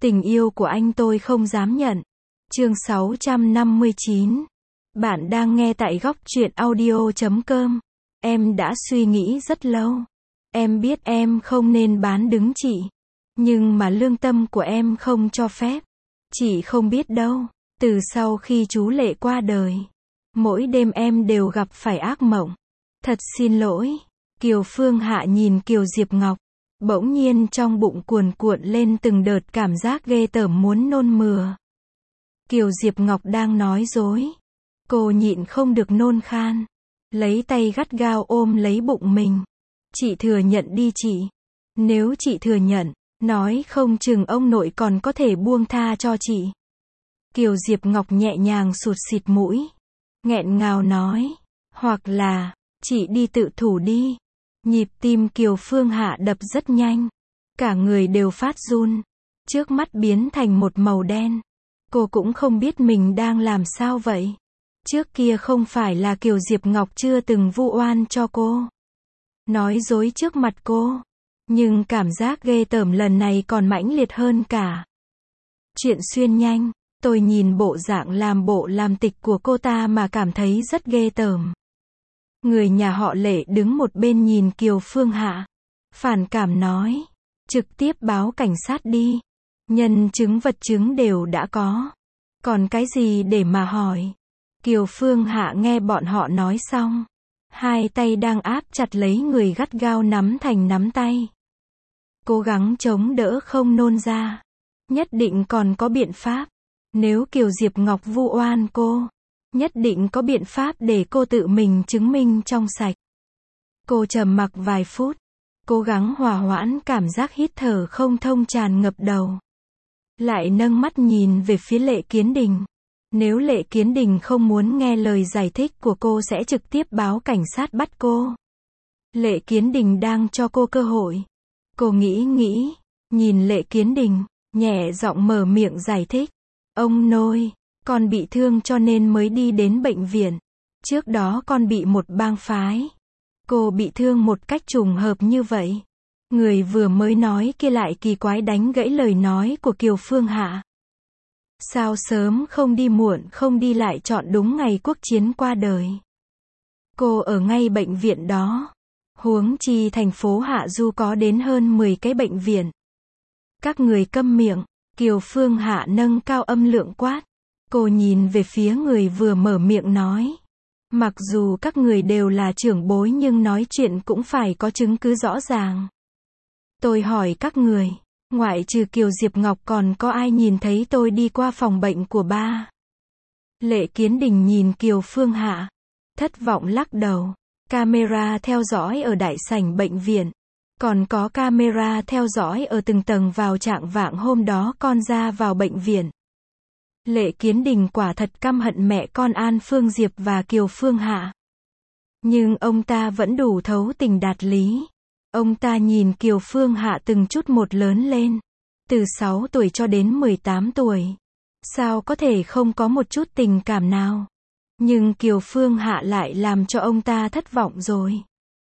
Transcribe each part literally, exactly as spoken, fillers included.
Tình yêu của anh tôi không dám nhận. Chương sáu trăm năm mươi chín. Bạn đang nghe tại góc truyện audio chấm com. Em đã suy nghĩ rất lâu. Em biết em không nên bán đứng chị. Nhưng mà lương tâm của em không cho phép. Chị không biết đâu. Từ sau khi chú Lệ qua đời, mỗi đêm em đều gặp phải ác mộng. Thật xin lỗi. Kiều Phương Hạ nhìn Kiều Diệp Ngọc. Bỗng nhiên trong bụng cuồn cuộn lên từng đợt cảm giác ghê tởm muốn nôn mửa. Kiều Diệp Ngọc đang nói dối. Cô nhịn không được nôn khan. Lấy tay gắt gao ôm lấy bụng mình. Chị thừa nhận đi chị. Nếu chị thừa nhận, nói không chừng ông nội còn có thể buông tha cho chị. Kiều Diệp Ngọc nhẹ nhàng sụt xịt mũi. Nghẹn ngào nói. Hoặc là, chị đi tự thủ đi. Nhịp tim Kiều Phương Hạ đập rất nhanh. Cả người đều phát run. Trước mắt biến thành một màu đen. Cô cũng không biết mình đang làm sao vậy. Trước kia không phải là Kiều Diệp Ngọc chưa từng vu oan cho cô. Nói dối trước mặt cô. Nhưng cảm giác ghê tởm lần này còn mãnh liệt hơn cả. Chuyện xuyên nhanh, tôi nhìn bộ dạng làm bộ làm tịch của cô ta mà cảm thấy rất ghê tởm. Người nhà họ Lệ đứng một bên nhìn Kiều Phương Hạ. Phản cảm nói. Trực tiếp báo cảnh sát đi. Nhân chứng vật chứng đều đã có. Còn cái gì để mà hỏi. Kiều Phương Hạ nghe bọn họ nói xong. Hai tay đang áp chặt lấy người gắt gao nắm thành nắm tay. Cố gắng chống đỡ không nôn ra. Nhất định còn có biện pháp. Nếu Kiều Diệp Ngọc vu oan cô, nhất định có biện pháp để cô tự mình chứng minh trong sạch. Cô trầm mặc vài phút. Cố gắng hòa hoãn cảm giác hít thở không thông tràn ngập đầu. Lại nâng mắt nhìn về phía Lệ Kiến Đình. Nếu Lệ Kiến Đình không muốn nghe lời giải thích của cô sẽ trực tiếp báo cảnh sát bắt cô. Lệ Kiến Đình đang cho cô cơ hội. Cô nghĩ nghĩ, nhìn Lệ Kiến Đình, nhẹ giọng mở miệng giải thích. Ông nội, con bị thương cho nên mới đi đến bệnh viện. Trước đó con bị một bang phái. Cô bị thương một cách trùng hợp như vậy. Người vừa mới nói kia lại kỳ quái đánh gãy lời nói của Kiều Phương Hạ. Sao sớm không đi muộn không đi lại chọn đúng ngày quốc chiến qua đời. Cô ở ngay bệnh viện đó. Huống chi thành phố Hạ Du có đến hơn mười cái bệnh viện. Các người câm miệng. Kiều Phương Hạ nâng cao âm lượng quát. Cô nhìn về phía người vừa mở miệng nói. Mặc dù các người đều là trưởng bối nhưng nói chuyện cũng phải có chứng cứ rõ ràng. Tôi hỏi các người, ngoại trừ Kiều Diệp Ngọc còn có ai nhìn thấy tôi đi qua phòng bệnh của ba? Lệ Kiến Đình nhìn Kiều Phương Hạ. Thất vọng lắc đầu. Camera theo dõi ở đại sảnh bệnh viện. Còn có camera theo dõi ở từng tầng vào trạng vạng hôm đó con ra vào bệnh viện. Lệ Kiến Đình quả thật căm hận mẹ con An Phương Diệp và Kiều Phương Hạ. Nhưng ông ta vẫn đủ thấu tình đạt lý. Ông ta nhìn Kiều Phương Hạ từng chút một lớn lên. Từ sáu tuổi cho đến mười tám tuổi. Sao có thể không có một chút tình cảm nào. Nhưng Kiều Phương Hạ lại làm cho ông ta thất vọng rồi.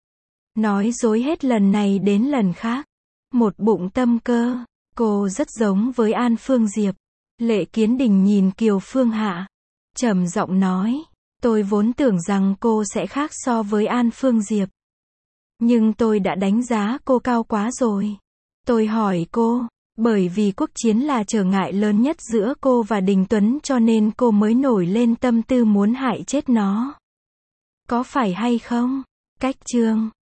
Nói dối hết lần này đến lần khác. Một bụng tâm cơ. Cô rất giống với An Phương Diệp. Lệ Kiến Đình nhìn Kiều Phương Hạ. Trầm giọng nói. Tôi vốn tưởng rằng cô sẽ khác so với An Phương Diệp. Nhưng tôi đã đánh giá cô cao quá rồi. Tôi hỏi cô. Bởi vì quốc chiến là trở ngại lớn nhất giữa cô và Đình Tuấn cho nên cô mới nổi lên tâm tư muốn hại chết nó. Có phải hay không? Cách chương